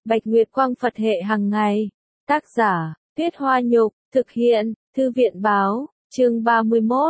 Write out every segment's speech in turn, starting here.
Bạch Nguyệt Quang Phật hệ hàng ngày. Tác giả, Tuyết Hoa Nhục, thực hiện, Thư viện báo, chương 31,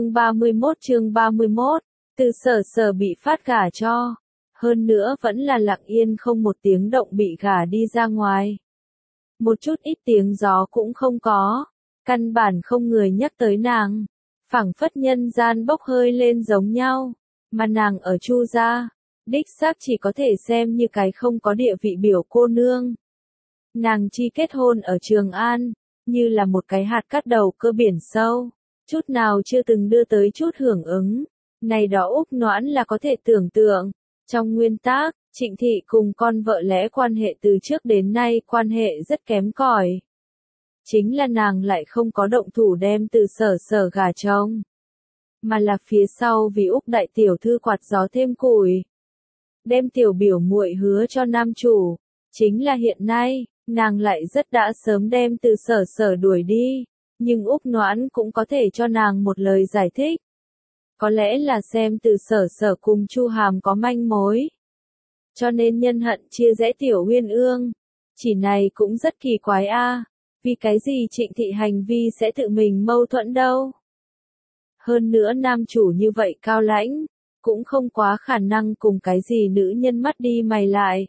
chương 31, từ Sở bị phát gả cho. Hơn nữa vẫn là lặng yên không một tiếng động bị gả đi ra ngoài. Một chút ít tiếng gió cũng không có, căn bản không người nhắc tới nàng. Phảng phất nhân gian bốc hơi lên giống nhau, mà nàng ở Chu gia, đích xác chỉ có thể xem như cái không có địa vị biểu cô nương. Nàng chi kết hôn ở Trường An, như là một cái hạt cát đầu cơ biển sâu, chút nào chưa từng đưa tới chút hưởng ứng. Này đó Úc Noãn là có thể tưởng tượng. Trong nguyên tắc, Trịnh Thị cùng con vợ lẽ quan hệ từ trước đến nay quan hệ rất kém cỏi. Chính là nàng lại không có động thủ đem từ Sở gả chồng, mà là phía sau vì Úc đại tiểu thư quạt gió thêm củi. Đem tiểu biểu muội hứa cho nam chủ, chính là hiện nay, nàng lại rất đã sớm đem từ Sở đuổi đi, nhưng Úc Noãn cũng có thể cho nàng một lời giải thích. Có lẽ là xem từ Sở cùng Chu Hàm có manh mối, cho nên nhân hận chia rẽ tiểu Uyên Ương. Chỉ này cũng rất kỳ quái a, vì cái gì Trịnh Thị hành vi sẽ tự mình mâu thuẫn đâu. Hơn nữa nam chủ như vậy cao lãnh, cũng không quá khả năng cùng cái gì nữ nhân mắt đi mày lại.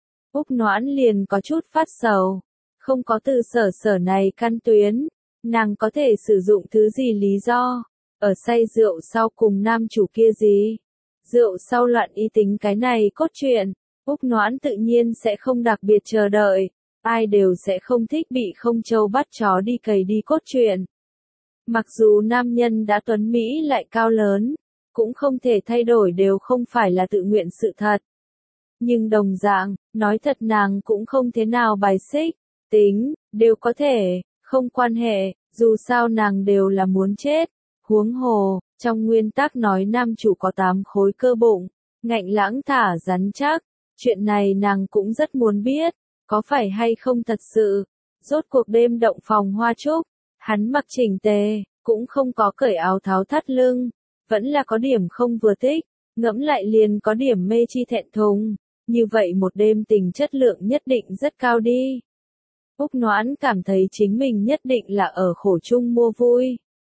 Úc Noãn liền có chút phát sầu, không có từ Sở này căn tuyến, nàng có thể sử dụng thứ gì lý do, ở say rượu sau cùng nam chủ kia gì. Rượu sau loạn ý tính cái này cốt truyện, Úc Noãn tự nhiên sẽ không đặc biệt chờ đợi, ai đều sẽ không thích bị không trâu bắt chó đi cày đi cốt truyện. Mặc dù nam nhân đã tuấn Mỹ lại cao lớn, cũng không thể thay đổi đều không phải là tự nguyện sự thật. Nhưng đồng dạng, nói thật nàng cũng không thế nào bài xích, tính, đều có thể, không quan hệ, dù sao nàng đều là muốn chết. Huống hồ, trong nguyên tắc nói nam chủ có 8 khối cơ bụng, ngạnh lãng thả rắn chắc, chuyện này nàng cũng rất muốn biết, có phải hay không thật sự. Rốt cuộc đêm động phòng hoa trúc, hắn mặc chỉnh tề, cũng không có cởi áo tháo thắt lưng, vẫn là có điểm không vừa thích, ngẫm lại liền có điểm mê chi thẹn thùng, như vậy một đêm tình chất lượng nhất định rất cao đi. Úc Noãn cảm thấy chính mình nhất định là ở khổ chung mua vui.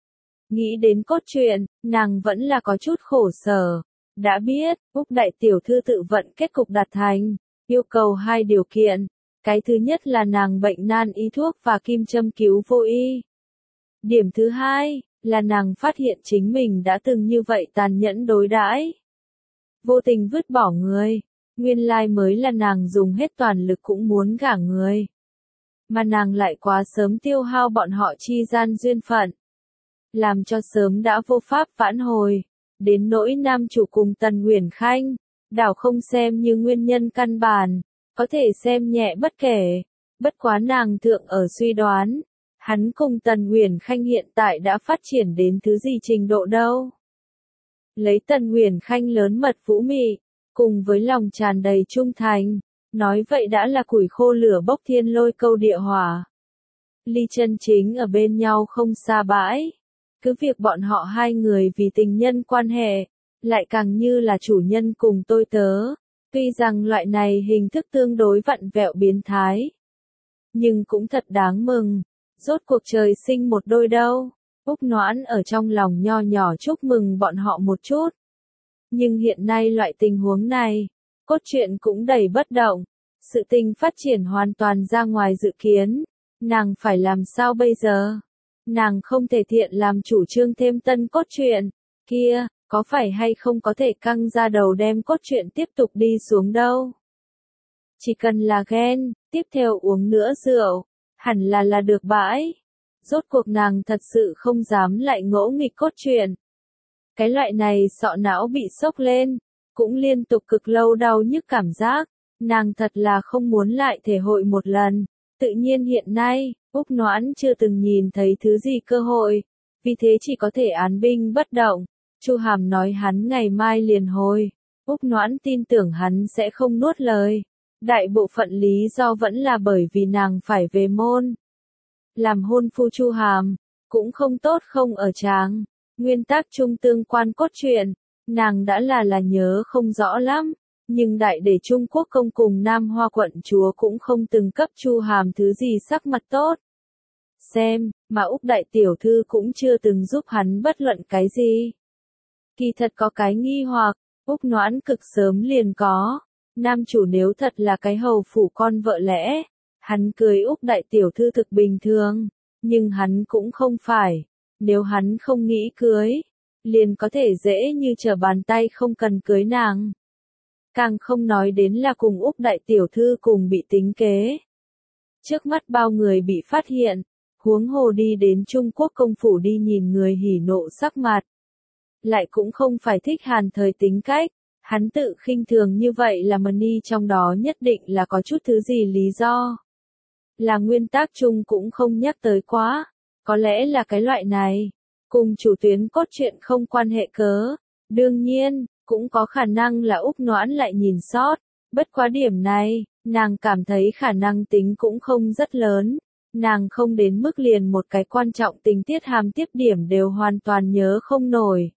Nghĩ đến cốt truyện, nàng vẫn là có chút khổ sở. Đã biết, Úc đại tiểu thư tự vận kết cục đạt thành, yêu cầu 2 điều kiện. Cái thứ nhất là nàng bệnh nan y thuốc và kim châm cứu vô y. Điểm thứ hai, là nàng phát hiện chính mình đã từng như vậy tàn nhẫn đối đãi, vô tình vứt bỏ người. Nguyên lai mới là nàng dùng hết toàn lực cũng muốn gả người, mà nàng lại quá sớm tiêu hao bọn họ chi gian duyên phận, làm cho sớm đã vô pháp vãn hồi. Đến nỗi nam chủ cùng Tần Uyển Khanh, đảo không xem như nguyên nhân căn bản, có thể xem nhẹ bất kể. Bất quá nàng thượng ở suy đoán, hắn cùng Tần Uyển Khanh hiện tại đã phát triển đến thứ gì trình độ đâu. Lấy Tần Uyển Khanh lớn mật vũ mị, cùng với lòng tràn đầy trung thành, nói vậy đã là củi khô lửa bốc thiên lôi câu địa hỏa. Ly chân chính ở bên nhau không xa bãi. Cứ việc bọn họ hai người vì tình nhân quan hệ, lại càng như là chủ nhân cùng tôi tớ. Tuy rằng loại này hình thức tương đối vặn vẹo biến thái, nhưng cũng thật đáng mừng. Rốt cuộc trời sinh một đôi đâu. Úc Noãn ở trong lòng nho nhỏ chúc mừng bọn họ một chút. Nhưng hiện nay loại tình huống này, cốt truyện cũng đầy bất động. Sự tình phát triển hoàn toàn ra ngoài dự kiến. Nàng phải làm sao bây giờ? Nàng không thể thiện làm chủ trương thêm tân cốt truyện. Kia, có phải hay không có thể căng ra đầu đem cốt truyện tiếp tục đi xuống đâu? Chỉ cần là ghen, tiếp theo uống nữa rượu, hẳn là được bãi. Rốt cuộc nàng thật sự không dám lại ngỗ nghịch cốt truyện. Cái loại này sọ não bị sốc lên, cũng liên tục cực lâu đau nhức cảm giác, nàng thật là không muốn lại thể hội một lần. Tự nhiên hiện nay, Úc Noãn chưa từng nhìn thấy thứ gì cơ hội, vì thế chỉ có thể án binh bất động. Chu Hàm nói hắn ngày mai liền hồi, Úc Noãn tin tưởng hắn sẽ không nuốt lời. Đại bộ phận lý do vẫn là bởi vì nàng phải về môn. Làm hôn phu Chu Hàm, cũng không tốt không ở tráng. Nguyên tắc chung tương quan cốt truyện, nàng đã là nhớ không rõ lắm. Nhưng đại để Trung Quốc công cùng Nam Hoa quận chúa cũng không từng cấp Chu Hàm thứ gì sắc mặt tốt. Xem, mà Úc đại tiểu thư cũng chưa từng giúp hắn bất luận cái gì. Kỳ thật có cái nghi hoặc, Úc Noãn cực sớm liền có. Nam chủ nếu thật là cái hầu phủ con vợ lẽ, hắn cưới Úc đại tiểu thư thực bình thường, nhưng hắn cũng không phải. Nếu hắn không nghĩ cưới, liền có thể dễ như trở bàn tay không cần cưới nàng. Càng không nói đến là cùng Úc đại tiểu thư cùng bị tính kế. Trước mắt bao người bị phát hiện, huống hồ đi đến Trung Quốc công phủ đi nhìn người hỉ nộ sắc mặt. Lại cũng không phải thích Hàn Thời tính cách, hắn tự khinh thường như vậy là Mani trong đó nhất định là có chút thứ gì lý do. Là nguyên tắc chung cũng không nhắc tới quá, có lẽ là cái loại này, cùng chủ tuyến cốt truyện không quan hệ cớ. Đương nhiên, cũng có khả năng là Úc Noãn lại nhìn sót, bất quá điểm này, nàng cảm thấy khả năng tính cũng không rất lớn. Nàng không đến mức liền một cái quan trọng tình tiết hàm tiếp điểm đều hoàn toàn nhớ không nổi.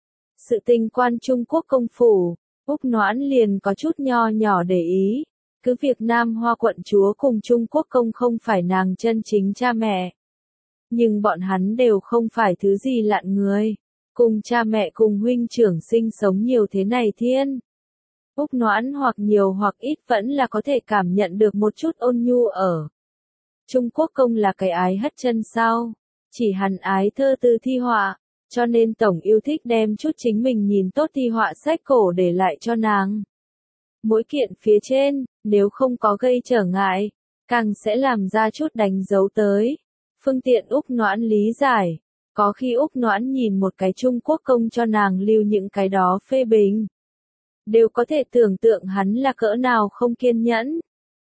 Sự tình quan Trung Quốc công phủ, Úc Noãn liền có chút nho nhỏ để ý. Cứ việc Nam Hoa quận chúa cùng Trung Quốc công không phải nàng chân chính cha mẹ. Nhưng bọn hắn đều không phải thứ gì lạ người. Cùng cha mẹ cùng huynh trưởng sinh sống nhiều thế này thiên. Úc Noãn hoặc nhiều hoặc ít vẫn là có thể cảm nhận được một chút ôn nhu ở. Trung Quốc công là cái ái hất chân sau. Chỉ hắn ái thơ từ thi họa. Cho nên tổng yêu thích đem chút chính mình nhìn tốt thi họa sách cổ để lại cho nàng. Mỗi kiện phía trên, nếu không có gây trở ngại, càng sẽ làm ra chút đánh dấu tới. Phương tiện Úc Noãn lý giải. Có khi Úc Noãn nhìn một cái Trung Quốc công cho nàng lưu những cái đó phê bình. Đều có thể tưởng tượng hắn là cỡ nào không kiên nhẫn.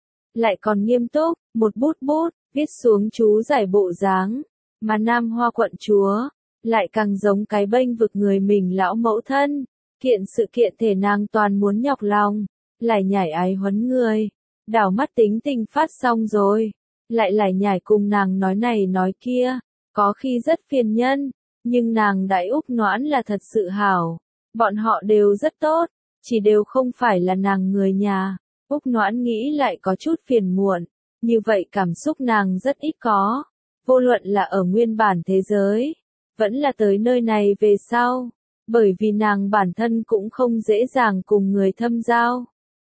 Lại còn nghiêm túc, một bút bút, viết xuống chú giải bộ dáng. Mà Nam Hoa quận chúa, lại càng giống cái bênh vực người mình lão mẫu thân. Kiện sự kiện thể nàng toàn muốn nhọc lòng, lại nhảy ái huấn người. Đảo mắt tính tình phát xong rồi, lại nhảy cùng nàng nói này nói kia. Có khi rất phiền nhân, nhưng nàng đại Úc Noãn là thật sự hảo. Bọn họ đều rất tốt, chỉ đều không phải là nàng người nhà. Úc Noãn nghĩ lại có chút phiền muộn, như vậy cảm xúc nàng rất ít có. Vô luận là ở nguyên bản thế giới, vẫn là tới nơi này về sau, bởi vì nàng bản thân cũng không dễ dàng cùng người thâm giao.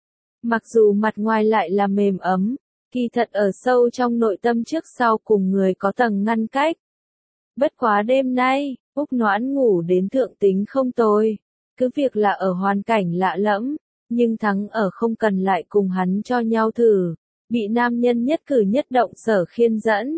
Mặc dù mặt ngoài lại là mềm ấm, kỳ thật ở sâu trong nội tâm trước sau cùng người có tầng ngăn cách. Bất quá đêm nay, Úc Noãn ngủ đến thượng tính không tồi. Cứ việc là ở hoàn cảnh lạ lẫm, nhưng thắng ở không cần lại cùng hắn cho nhau thử. Bị nam nhân nhất cử nhất động sở khiên dẫn.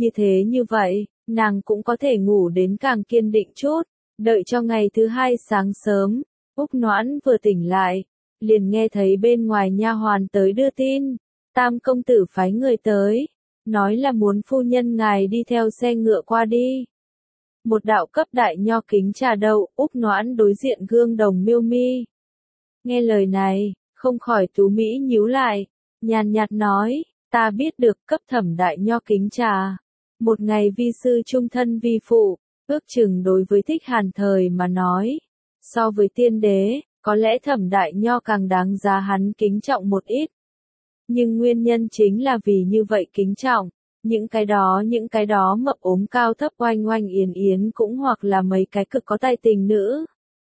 Như vậy, nàng cũng có thể ngủ đến càng kiên định chút. Đợi cho ngày thứ hai sáng sớm, Úc Noãn vừa tỉnh lại, liền nghe thấy bên ngoài nha hoàn tới đưa tin. Tam công tử phái người tới. Nói là muốn phu nhân ngài đi theo xe ngựa qua đi. Một đạo cấp đại nho kính trà đậu, Úc Noãn đối diện gương đồng miêu mi. Nghe lời này, không khỏi tú mỹ nhíu lại, nhàn nhạt nói, ta biết được cấp thẩm đại nho kính trà. Một ngày vi sư trung thân vi phụ, ước chừng đối với thích Hàn Thời mà nói. So với tiên đế, có lẽ thẩm đại nho càng đáng giá hắn kính trọng một ít. Nhưng nguyên nhân chính là vì như vậy kính trọng, những cái đó mập ốm cao thấp oanh oanh yến yến cũng hoặc là mấy cái cực có tài tình nữ.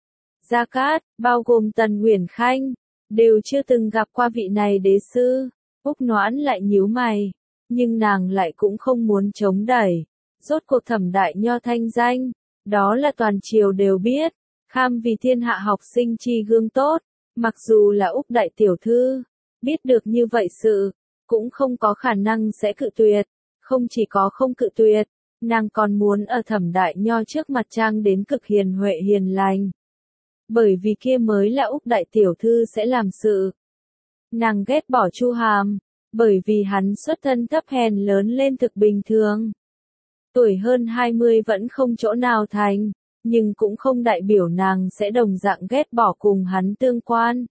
Gia Cát, bao gồm Tần Uyển Khanh, đều chưa từng gặp qua vị này đế sư. Úc Noãn lại nhíu mày, nhưng nàng lại cũng không muốn chống đẩy. Rốt cuộc thẩm đại nho thanh danh, đó là toàn triều đều biết, kham vì thiên hạ học sinh chi gương tốt, mặc dù là Úc đại tiểu thư. Biết được như vậy sự, cũng không có khả năng sẽ cự tuyệt, không chỉ có không cự tuyệt, nàng còn muốn ở thẩm đại nho trước mặt trang đến cực hiền huệ hiền lành. Bởi vì kia mới là Úc đại tiểu thư sẽ làm sự. Nàng ghét bỏ Chu Hàm, bởi vì hắn xuất thân thấp hèn lớn lên thực bình thường. Tuổi hơn 20 vẫn không chỗ nào thành, nhưng cũng không đại biểu nàng sẽ đồng dạng ghét bỏ cùng hắn tương quan.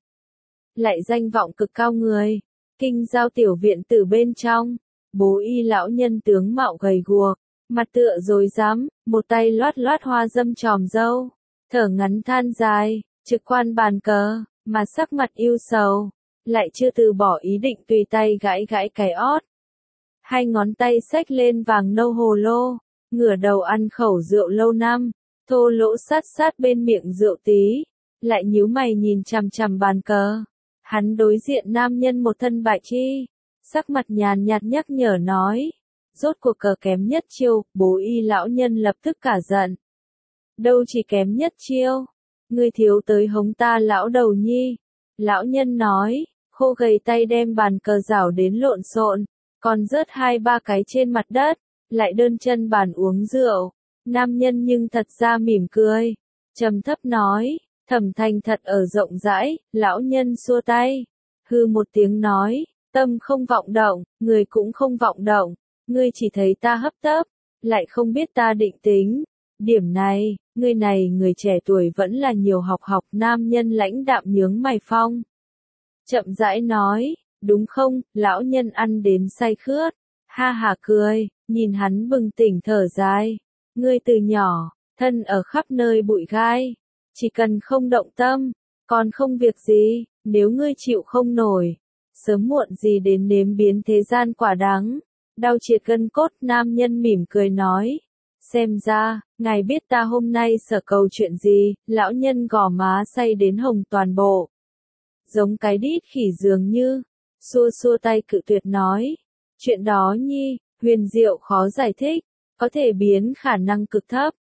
Lại danh vọng cực cao người, kinh giao tiểu viện từ bên trong, bố y lão nhân tướng mạo gầy guộc, mặt tựa rồi dám, một tay loát loát hoa dâm tròm dâu, thở ngắn than dài, trực quan bàn cờ, mà sắc mặt ưu sầu, lại chưa từ bỏ ý định tùy tay gãi gãi cái ót. Hai ngón tay xách lên vàng nâu hồ lô, ngửa đầu ăn khẩu rượu lâu năm, thô lỗ sát sát bên miệng rượu tí, lại nhíu mày nhìn chằm chằm bàn cờ. Hắn đối diện nam nhân một thân bại chi, sắc mặt nhàn nhạt nhắc nhở nói, rốt cuộc cờ kém nhất chiêu, bố y lão nhân lập tức cả giận. Đâu chỉ kém nhất chiêu, ngươi thiếu tới hống ta lão đầu nhi. Lão nhân nói, khô gầy tay đem bàn cờ rảo đến lộn xộn, còn rớt 2-3 cái trên mặt đất, lại đơn chân bàn uống rượu. Nam nhân nhưng thật ra mỉm cười, trầm thấp nói, Thẩm Thành thật ở rộng rãi. Lão nhân xua tay, hư một tiếng nói, tâm không vọng động, người cũng không vọng động, ngươi chỉ thấy ta hấp tấp, lại không biết ta định tính. Điểm này, người trẻ tuổi vẫn là nhiều học học. Nam nhân lãnh đạm nhướng mày phong, chậm rãi nói, đúng không? Lão nhân ăn đến say khướt, ha hả cười, nhìn hắn bừng tỉnh thở dài, ngươi từ nhỏ, thân ở khắp nơi bụi gai, chỉ cần không động tâm, còn không việc gì. Nếu ngươi chịu không nổi, sớm muộn gì đến nếm biến thế gian quả đắng, đau triệt gân cốt. Nam nhân mỉm cười nói, xem ra, ngài biết ta hôm nay sở cầu chuyện gì. Lão nhân gò má say đến hồng toàn bộ, giống cái đít khỉ dường như, xua xua tay cự tuyệt nói, chuyện đó nhi, huyền diệu khó giải thích, có thể biến khả năng cực thấp,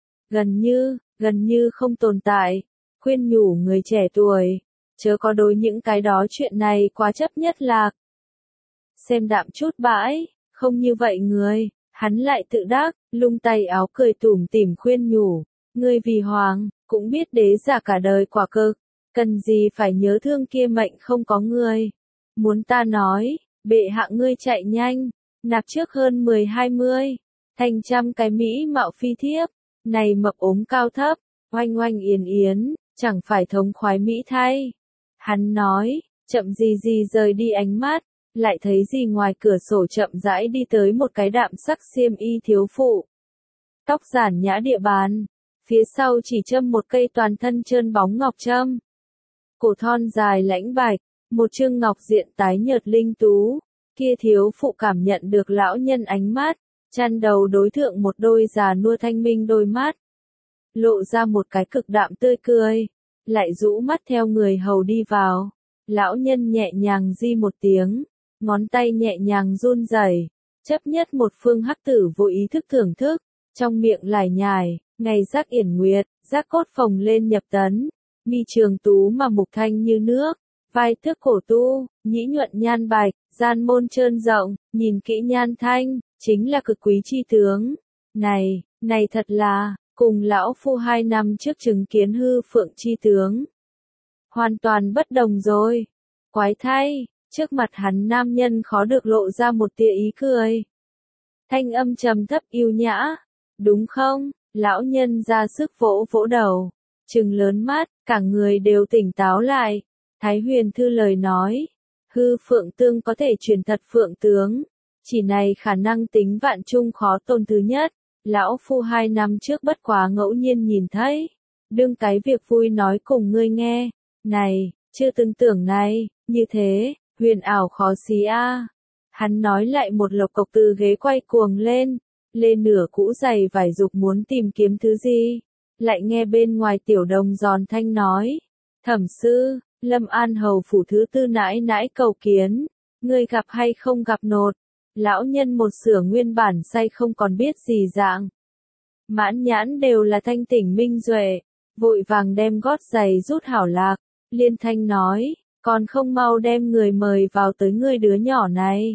gần như không tồn tại. Khuyên nhủ người trẻ tuổi, chớ có đối những cái đó chuyện này quá chấp nhất lạc. Xem đạm chút bãi, không như vậy người. Hắn lại tự đắc, lung tay áo cười tủm tỉm khuyên nhủ, ngươi vì hoàng, cũng biết đế giả cả đời quả cực, cần gì phải nhớ thương kia mệnh không có ngươi. Muốn ta nói, bệ hạ ngươi chạy nhanh, nạp trước hơn 10-20, thành trăm cái mỹ mạo phi thiếp, này mập ốm cao thấp, oanh oanh yến yến, chẳng phải thống khoái mỹ thay. Hắn nói, chậm gì rời đi ánh mắt, lại thấy gì ngoài cửa sổ chậm rãi đi tới một cái đạm sắc xiêm y thiếu phụ. Tóc giản nhã địa bàn, phía sau chỉ châm một cây toàn thân trơn bóng ngọc trâm. Cổ thon dài lãnh bạch, một trương ngọc diện tái nhợt linh tú. Kia thiếu phụ cảm nhận được lão nhân ánh mắt, chăn đầu đối thượng một đôi già nua thanh minh đôi mắt. Lộ ra một cái cực đạm tươi cười, lại rũ mắt theo người hầu đi vào. Lão nhân nhẹ nhàng di một tiếng, ngón tay nhẹ nhàng run rẩy, chấp nhất một phương hắc tử vô ý thức thưởng thức, trong miệng lải nhải, ngày giác yển nguyệt, giác cốt phồng lên nhập tấn, mi trường tú mà mục thanh như nước, vai thước cổ tu, nhĩ nhuận nhan bạch, gian môn trơn rộng, nhìn kỹ nhan thanh, chính là cực quý chi tướng. Này thật là, cùng lão phu 2 năm trước chứng kiến hư phượng chi tướng. Hoàn toàn bất đồng rồi. Quái thay, trước mặt hắn nam nhân khó được lộ ra một tia ý cười. Thanh âm trầm thấp yêu nhã, đúng không? Lão nhân ra sức vỗ vỗ đầu, trừng lớn mắt, cả người đều tỉnh táo lại. Thái Huyền Thư lời nói, hư phượng tương có thể truyền thật phượng tướng, chỉ này khả năng tính vạn chung khó tôn thứ nhất. Lão phu 2 năm trước bất quá ngẫu nhiên nhìn thấy, đương cái việc vui nói cùng ngươi nghe, này, chưa từng tưởng này, như thế, huyền ảo khó xí a. Hắn nói lại một lộc cộc từ ghế quay cuồng lên nửa cũ giày vải dục muốn tìm kiếm thứ gì, lại nghe bên ngoài tiểu đồng giòn thanh nói, thẩm sư, Lâm An hầu phủ thứ tư nãi nãi cầu kiến, ngươi gặp hay không gặp nột. Lão nhân một sửa nguyên bản say không còn biết gì dạng. Mãn nhãn đều là thanh tỉnh minh duệ, vội vàng đem gót giày rút hảo lạc, liên thanh nói, còn không mau đem người mời vào tới ngươi đứa nhỏ này.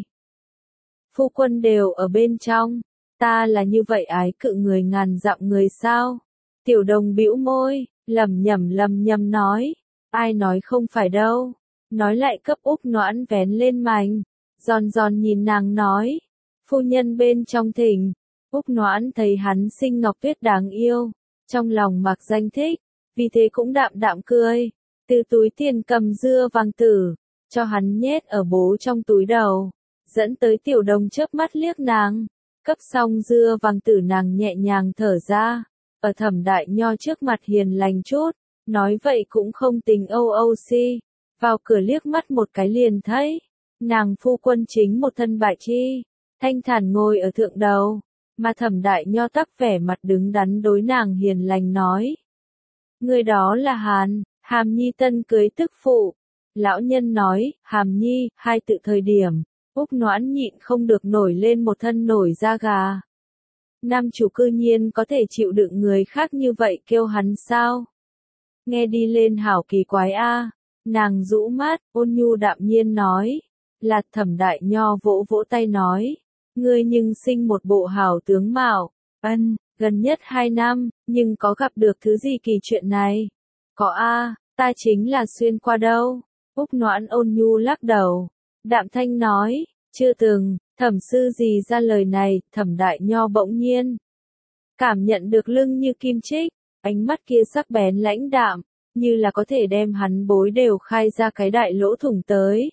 Phu quân đều ở bên trong, ta là như vậy ái cự người ngàn dặm người sao? Tiểu đồng bĩu môi, lầm nhầm nói, ai nói không phải đâu, nói lại cấp Úc Noãn vén lên mành. Giòn nhìn nàng nói, phu nhân bên trong thỉnh. Úc Noãn thấy hắn xinh ngọc tuyết đáng yêu, trong lòng mặc danh thích, vì thế cũng đạm cười, từ túi tiền cầm dưa vàng tử, cho hắn nhét ở bố trong túi đầu, dẫn tới tiểu đồng chớp mắt liếc nàng, cấp xong dưa vàng tử nàng nhẹ nhàng thở ra, ở Thẩm Đại Nho trước mặt hiền lành chút, nói vậy cũng không tính âu si, vào cửa liếc mắt một cái liền thấy, nàng phu quân chính một thân bại chi, thanh thản ngồi ở thượng đầu, mà Thẩm Đại Nho tắc vẻ mặt đứng đắn đối nàng hiền lành nói. Người đó là Hàm Nhi tân cưới tức phụ. Lão nhân nói, Hàm Nhi, hai tự thời điểm, Úc Noãn nhịn không được nổi lên một thân nổi da gà. Nam chủ cư nhiên có thể chịu đựng người khác như vậy kêu hắn sao? Nghe đi lên hảo kỳ quái a. Nàng rũ mắt, ôn nhu đạm nhiên nói. Là Thẩm Đại Nho vỗ vỗ tay nói. Ngươi nhưng sinh một bộ hảo tướng mạo. Gần nhất 2 năm, nhưng có gặp được thứ gì kỳ chuyện này? Có a, ta chính là xuyên qua đâu. Úc Noãn ôn nhu lắc đầu. Đạm thanh nói, chưa từng, Thẩm sư gì ra lời này, Thẩm Đại Nho bỗng nhiên. Cảm nhận được lưng như kim chích, ánh mắt kia sắc bén lãnh đạm, như là có thể đem hắn bối đều khai ra cái đại lỗ thủng tới.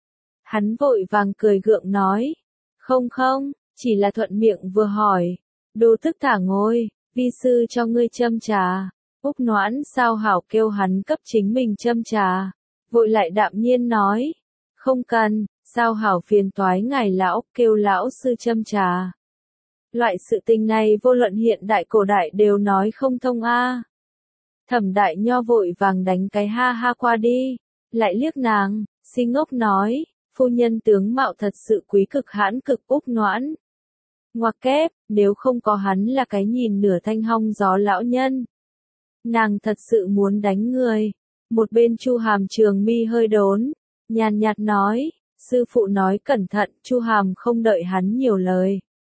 Hắn vội vàng cười gượng nói, không, chỉ là thuận miệng vừa hỏi, đồ tức thả ngồi, vi sư cho ngươi châm trà. Úc Noãn sao hảo kêu hắn cấp chính mình châm trà, vội lại đạm nhiên nói, không cần, sao hảo phiền toái ngài lão, kêu lão sư châm trà. Loại sự tình này vô luận hiện đại cổ đại đều nói không thông a. Thẩm Đại Nho vội vàng đánh cái ha ha qua đi, lại liếc nàng, si ngốc nói, phu nhân tướng mạo thật sự quý cực hãn cực. Úc Noãn. Ngoặc kép, nếu không có hắn là cái nhìn nửa thanh hong gió lão nhân. Nàng thật sự muốn đánh người. Một bên Chu Hàm trường mi hơi đốn, nhàn nhạt nói, sư phụ nói cẩn thận. Chu Hàm không đợi hắn nhiều lời,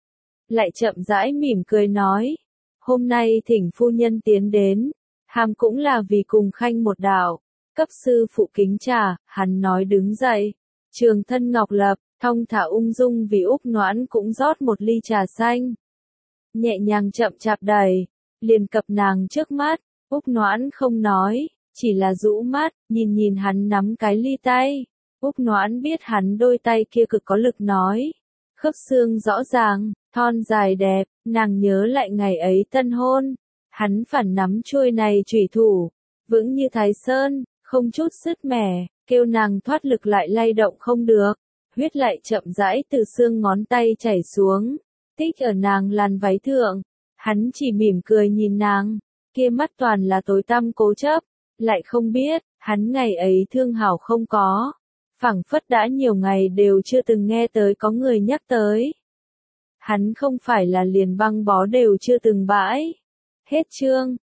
lại chậm rãi mỉm cười nói, hôm nay thỉnh phu nhân tiến đến, Hàm cũng là vì cùng khanh một đạo, cấp sư phụ kính trà. Hắn nói đứng dậy, trường thân ngọc lập, thong thả ung dung vì Úc Noãn cũng rót một ly trà xanh. Nhẹ nhàng chậm chạp đầy, liền cập nàng trước mắt. Úc Noãn không nói, chỉ là rũ mắt, nhìn hắn nắm cái ly tay. Úc Noãn biết hắn đôi tay kia cực có lực nói. Khớp xương rõ ràng, thon dài đẹp, nàng nhớ lại ngày ấy tân hôn. Hắn phản nắm chuôi này chủy thủ, vững như Thái Sơn, không chút sứt mẻ, kêu nàng thoát lực lại lay động không được. Huyết lại chậm rãi từ xương ngón tay chảy xuống, tích ở nàng làn váy thượng. Hắn chỉ mỉm cười nhìn nàng, kia mắt toàn là tối tăm cố chấp, lại không biết, hắn ngày ấy thương hảo không có. Phảng phất đã nhiều ngày đều chưa từng nghe tới có người nhắc tới. Hắn không phải là liền băng bó đều chưa từng bãi. Hết chương.